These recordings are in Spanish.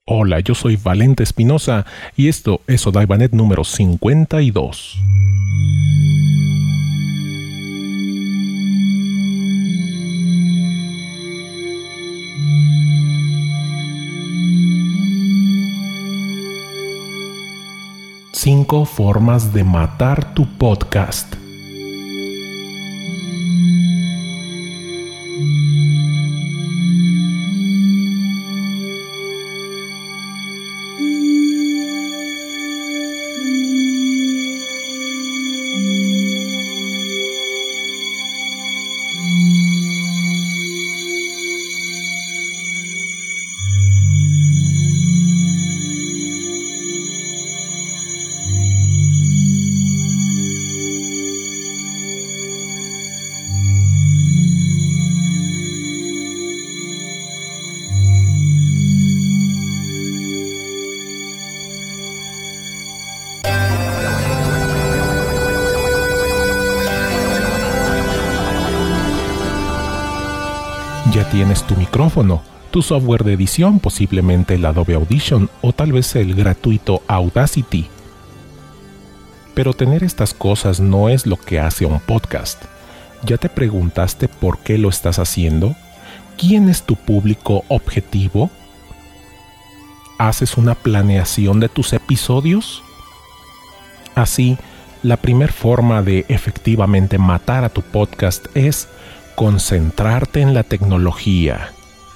Hola, yo soy Valente Espinosa y esto es Odaibanet número 52. Cinco formas de matar tu podcast. Ya tienes tu micrófono, tu software de edición, posiblemente el Adobe Audition o tal vez el gratuito Audacity. Pero tener estas cosas no es lo que hace un podcast. ¿Ya te preguntaste por qué lo estás haciendo? ¿Quién es tu público objetivo? ¿Haces una planeación de tus episodios? Así, la primera forma de efectivamente matar a tu podcast es concentrarte en la tecnología.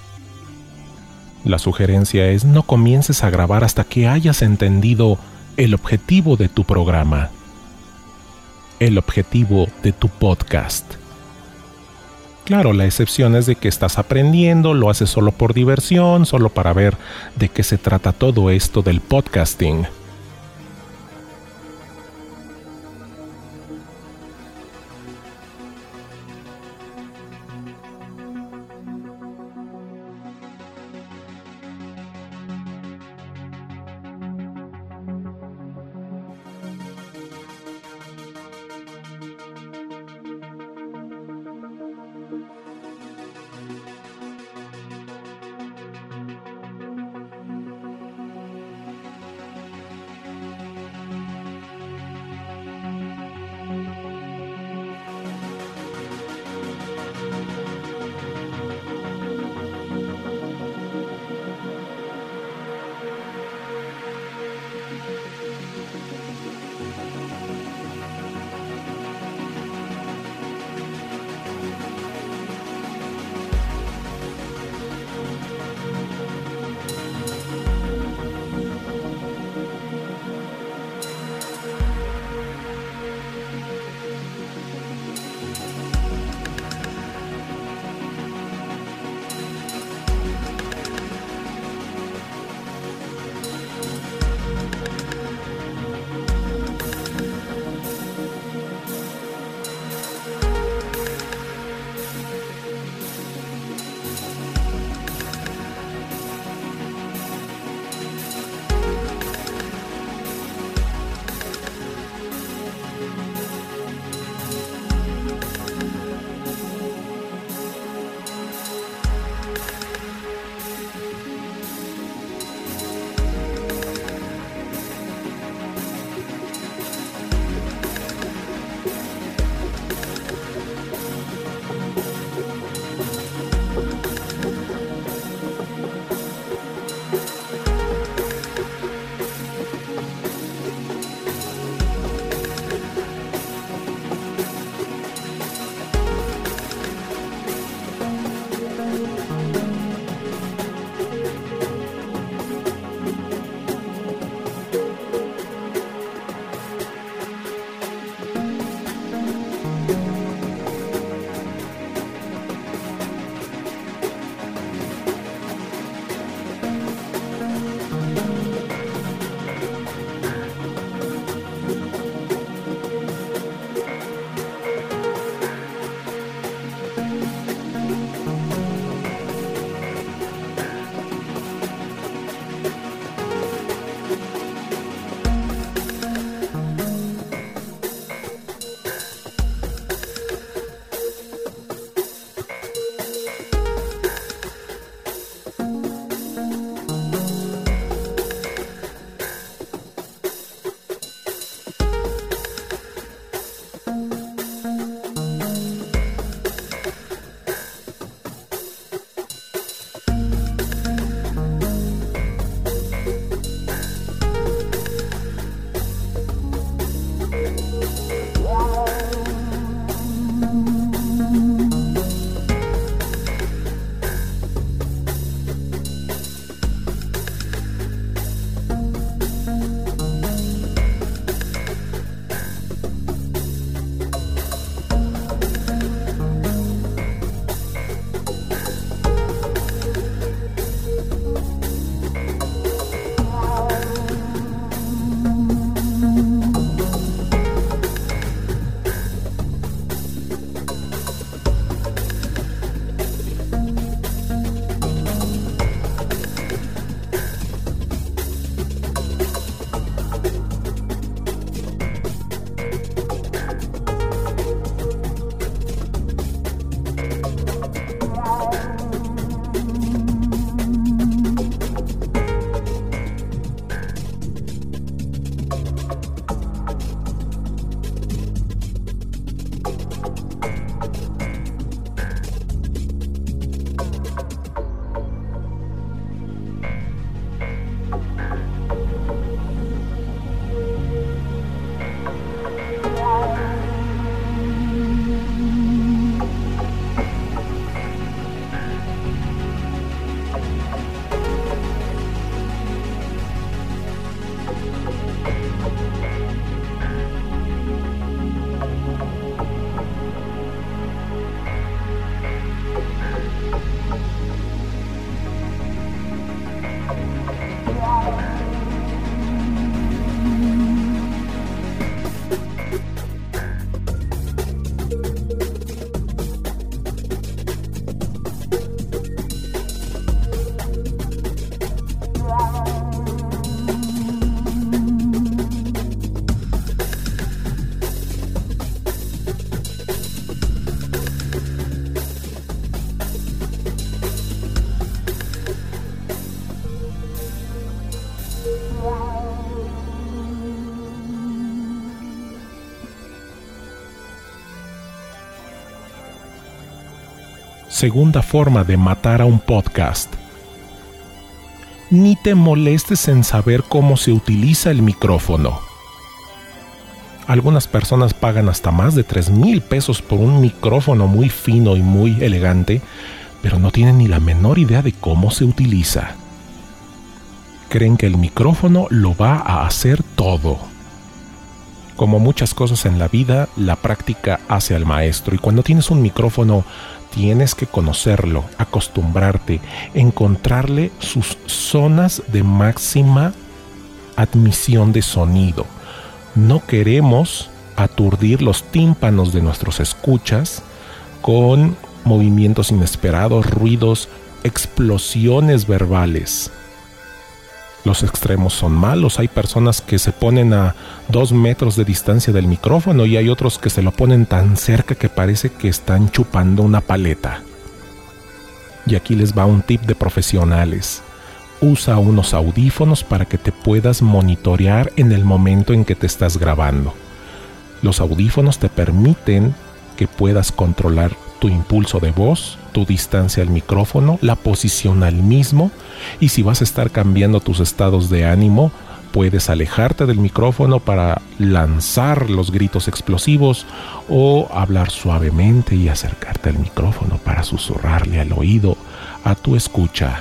La sugerencia es no comiences a grabar hasta que hayas entendido el objetivo de tu programa, el objetivo de tu podcast. Claro, la excepción es de que estás aprendiendo, lo haces solo por diversión, solo para ver de qué se trata todo esto del podcasting. Segunda forma de matar a un podcast. Ni te molestes en saber cómo se utiliza el micrófono. Algunas personas pagan hasta más de 3,000 pesos por un micrófono muy fino y muy elegante, pero no tienen ni la menor idea de cómo se utiliza. Creen que el micrófono lo va a hacer todo. Como muchas cosas en la vida, la práctica hace al maestro, y cuando tienes un micrófono tienes que conocerlo, acostumbrarte, encontrarle sus zonas de máxima admisión de sonido. No queremos aturdir los tímpanos de nuestros escuchas con movimientos inesperados, ruidos, explosiones verbales. Los extremos son malos. Hay personas que se ponen a 2 metros de distancia del micrófono y hay otros que se lo ponen tan cerca que parece que están chupando una paleta. Y aquí les va un tip de profesionales. Usa unos audífonos para que te puedas monitorear en el momento en que te estás grabando. Los audífonos te permiten que puedas controlar tu impulso de voz, tu distancia al micrófono, la posición al mismo, y si vas a estar cambiando tus estados de ánimo, puedes alejarte del micrófono para lanzar los gritos explosivos o hablar suavemente y acercarte al micrófono para susurrarle al oído a tu escucha.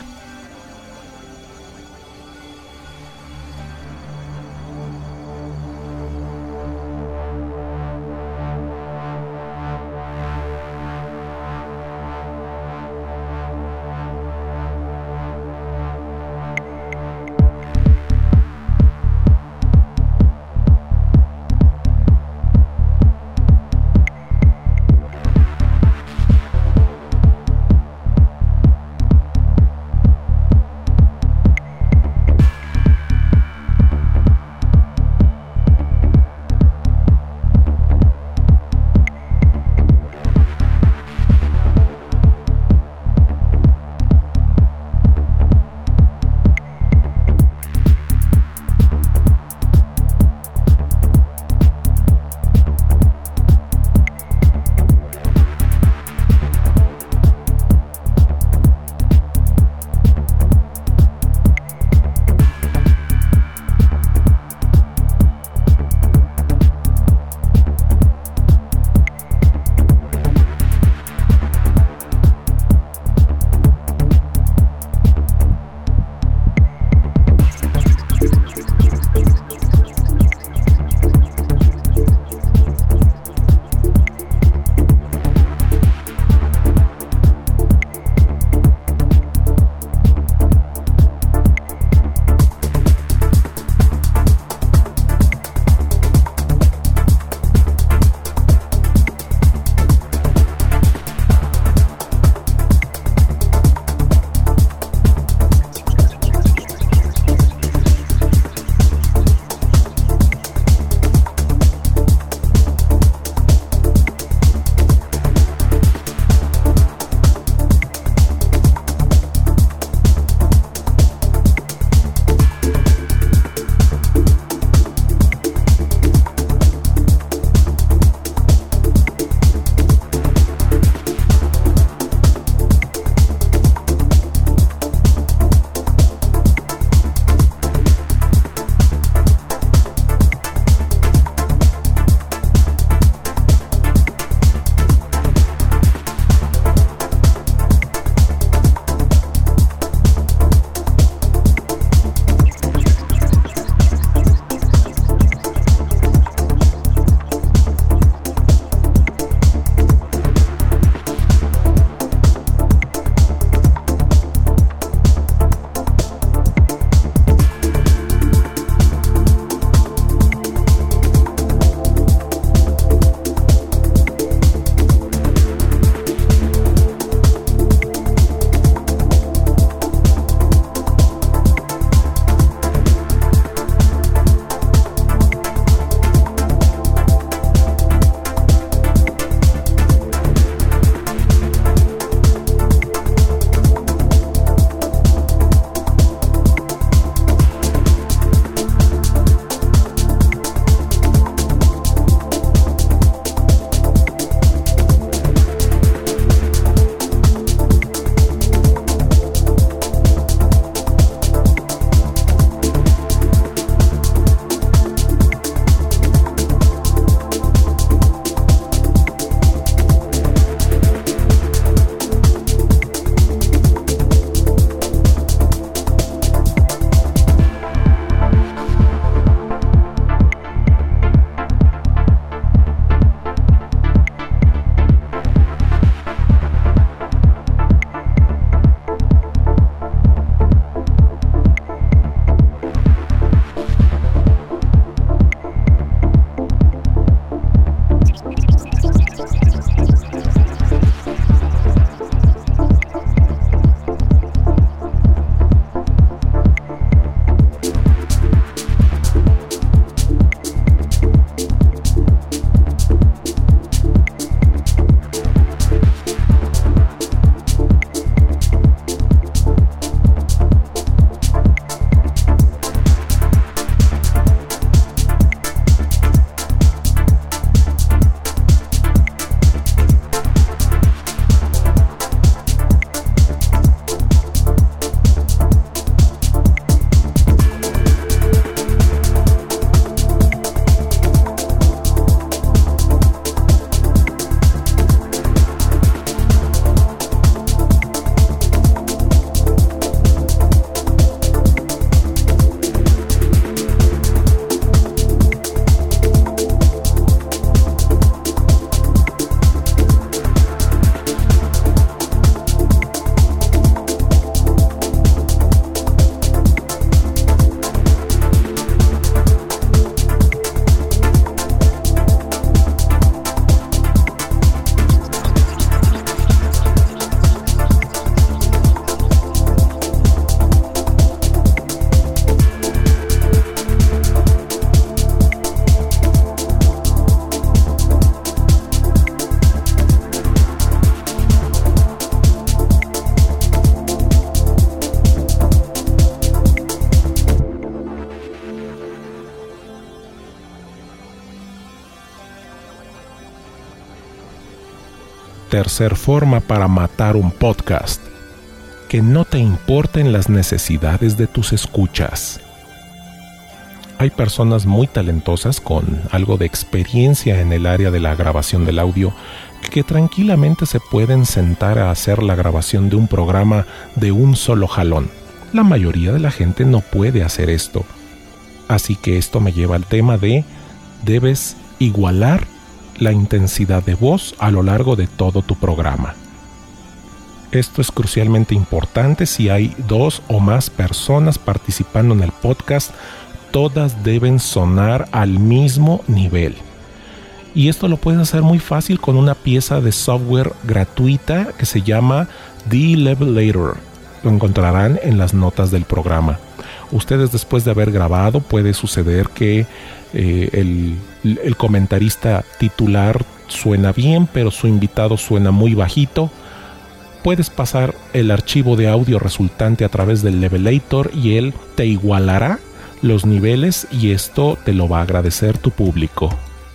Tercer forma para matar un podcast: que no te importen las necesidades de tus escuchas. Hay personas muy talentosas con algo de experiencia en el área de la grabación del audio que tranquilamente se pueden sentar a hacer la grabación de un programa de un solo jalón. La mayoría de la gente no puede hacer esto. Así que esto me lleva al tema de: debes igualar la intensidad de voz a lo largo de todo tu programa. Esto es crucialmente importante si hay 2 o más personas participando en el podcast. Todas deben sonar al mismo nivel. Y esto lo puedes hacer muy fácil con una pieza de software gratuita que se llama D-Levelator. Lo encontrarán en las notas del programa. Ustedes, después de haber grabado, puede suceder que el comentarista titular suena bien, pero su invitado suena muy bajito. Puedes pasar el archivo de audio resultante a través del Levelator y él te igualará los niveles, y esto te lo va a agradecer tu público.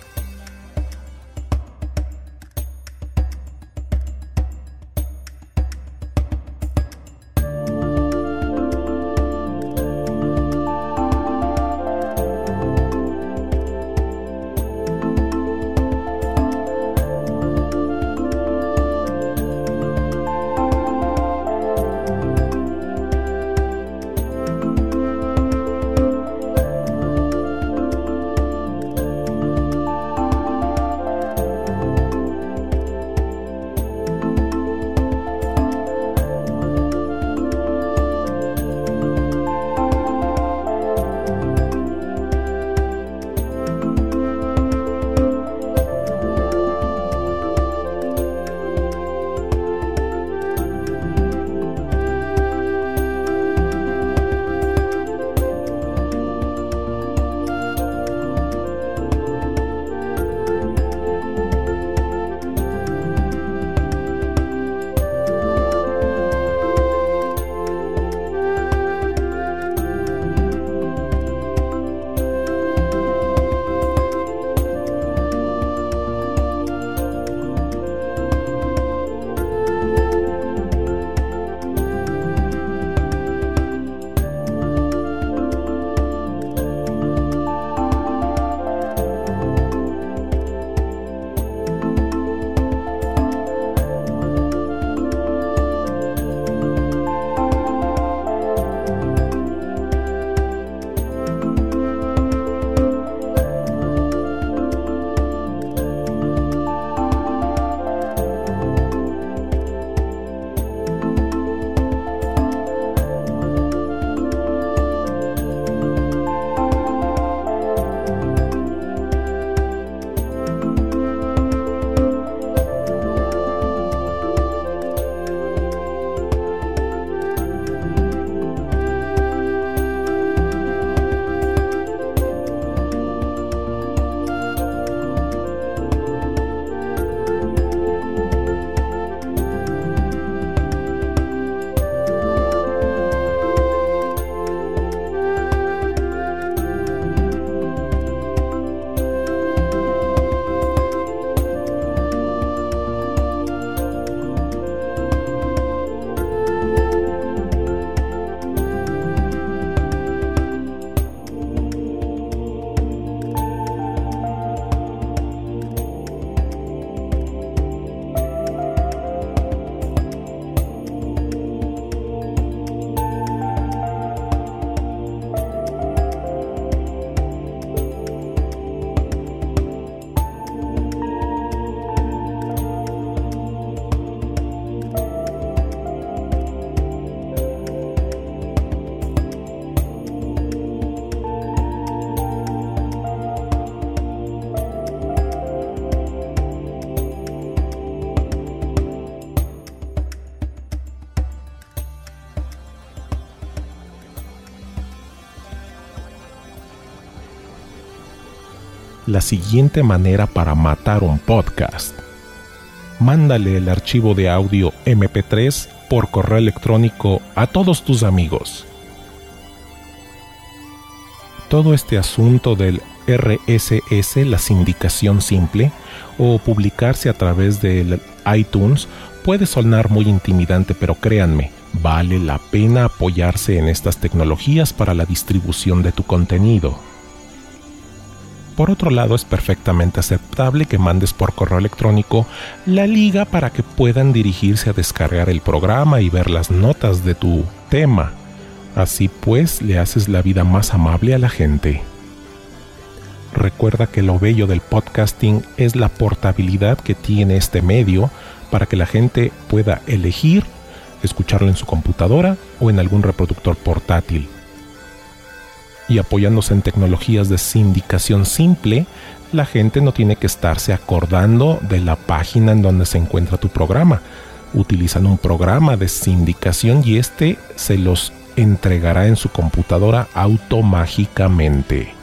la siguiente manera para matar un podcast. Mándale el archivo de audio MP3 por correo electrónico a todos tus amigos. Todo este asunto del RSS, la sindicación simple, o publicarse a través del iTunes puede sonar muy intimidante, pero créanme, vale la pena apoyarse en estas tecnologías para la distribución de tu contenido. Por otro lado, es perfectamente aceptable que mandes por correo electrónico la liga para que puedan dirigirse a descargar el programa y ver las notas de tu tema. Así pues, le haces la vida más amable a la gente. Recuerda que lo bello del podcasting es la portabilidad que tiene este medio para que la gente pueda elegir escucharlo en su computadora o en algún reproductor portátil. Y apoyándose en tecnologías de sindicación simple, la gente no tiene que estarse acordando de la página en donde se encuentra tu programa. Utilizan un programa de sindicación y este se los entregará en su computadora automágicamente.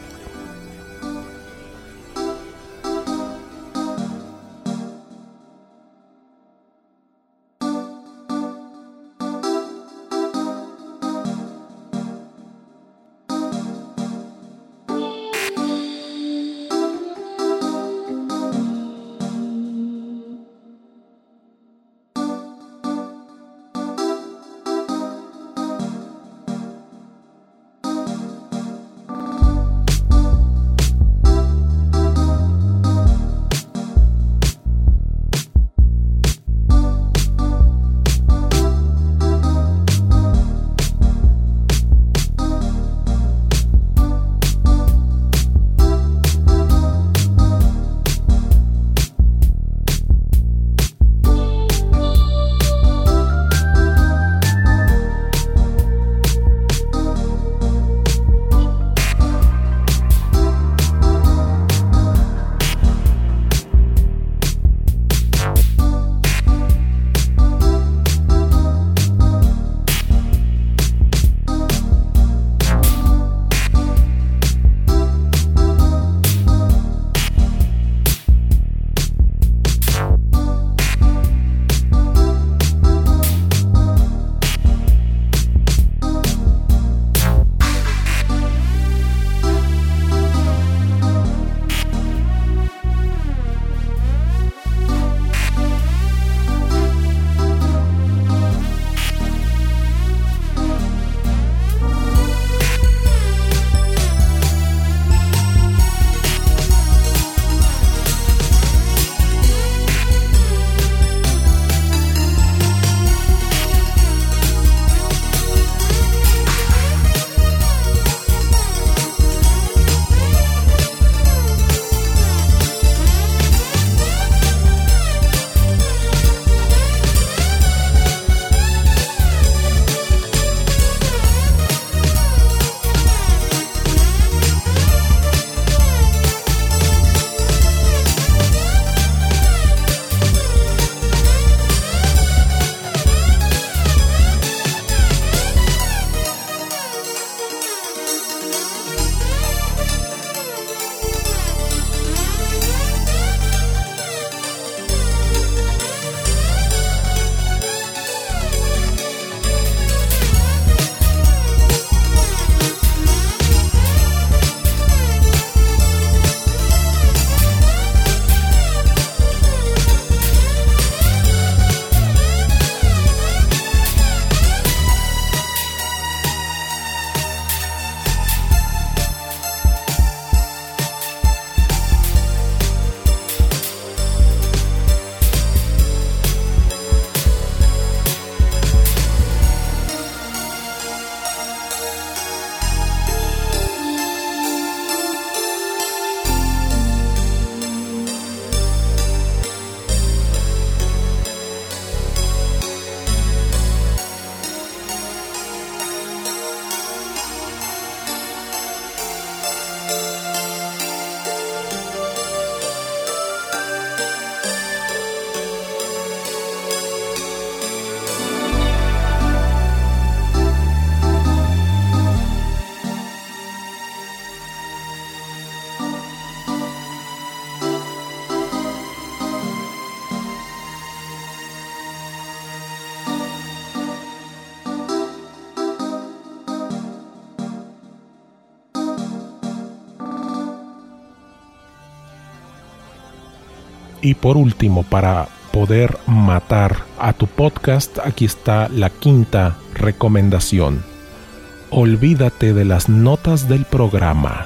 Y por último, para poder matar a tu podcast, aquí está la quinta recomendación. Olvídate de las notas del programa.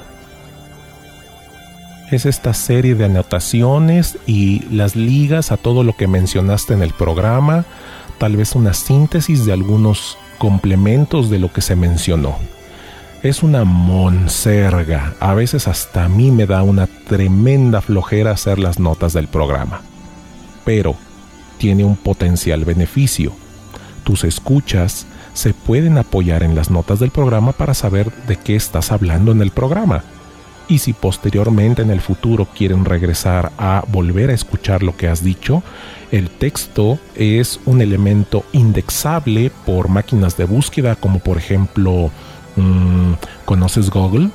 Es esta serie de anotaciones y las ligas a todo lo que mencionaste en el programa, tal vez una síntesis de algunos complementos de lo que se mencionó. Es una monserga, a veces hasta a mí me da una tremenda flojera hacer las notas del programa, pero tiene un potencial beneficio. Tus escuchas se pueden apoyar en las notas del programa para saber de qué estás hablando en el programa. Y si posteriormente en el futuro quieren regresar a volver a escuchar lo que has dicho, el texto es un elemento indexable por máquinas de búsqueda como por ejemplo, ¿conoces Google?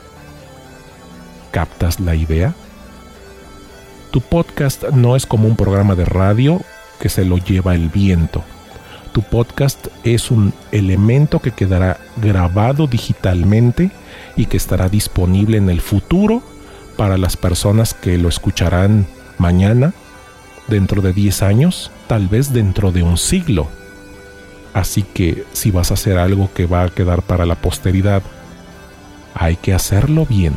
¿Captas la idea? Tu podcast no es como un programa de radio que se lo lleva el viento. Tu podcast es un elemento que quedará grabado digitalmente y que estará disponible en el futuro para las personas que lo escucharán mañana, dentro de 10 años, tal vez dentro de un siglo. Así que si vas a hacer algo que va a quedar para la posteridad, hay que hacerlo bien.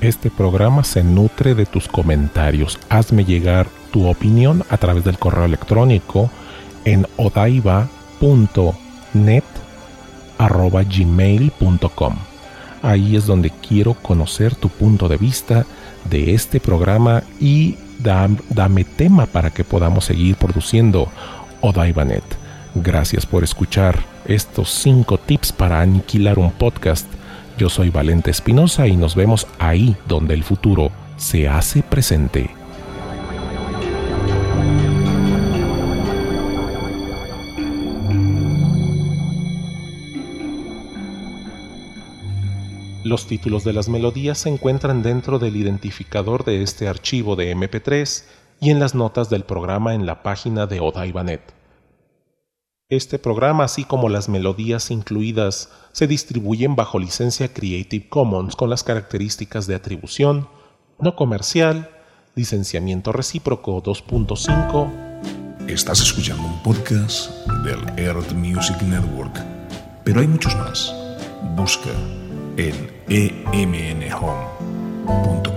Este programa se nutre de tus comentarios. Hazme llegar tu opinión a través del correo electrónico en odaiva.net@gmail.com. Ahí es donde quiero conocer tu punto de vista de este programa y dame tema para que podamos seguir produciendo OdaivaNet. Gracias por escuchar estos 5 tips para aniquilar un podcast. Yo soy Valente Espinosa y nos vemos ahí donde el futuro se hace presente. Los títulos de las melodías se encuentran dentro del identificador de este archivo de MP3 y en las notas del programa en la página de OdaivaNet. Este programa, así como las melodías incluidas, se distribuyen bajo licencia Creative Commons con las características de atribución, no comercial, licenciamiento recíproco 2.5. Estás escuchando un podcast del Earth Music Network, pero hay muchos más. Busca en emnhome.com.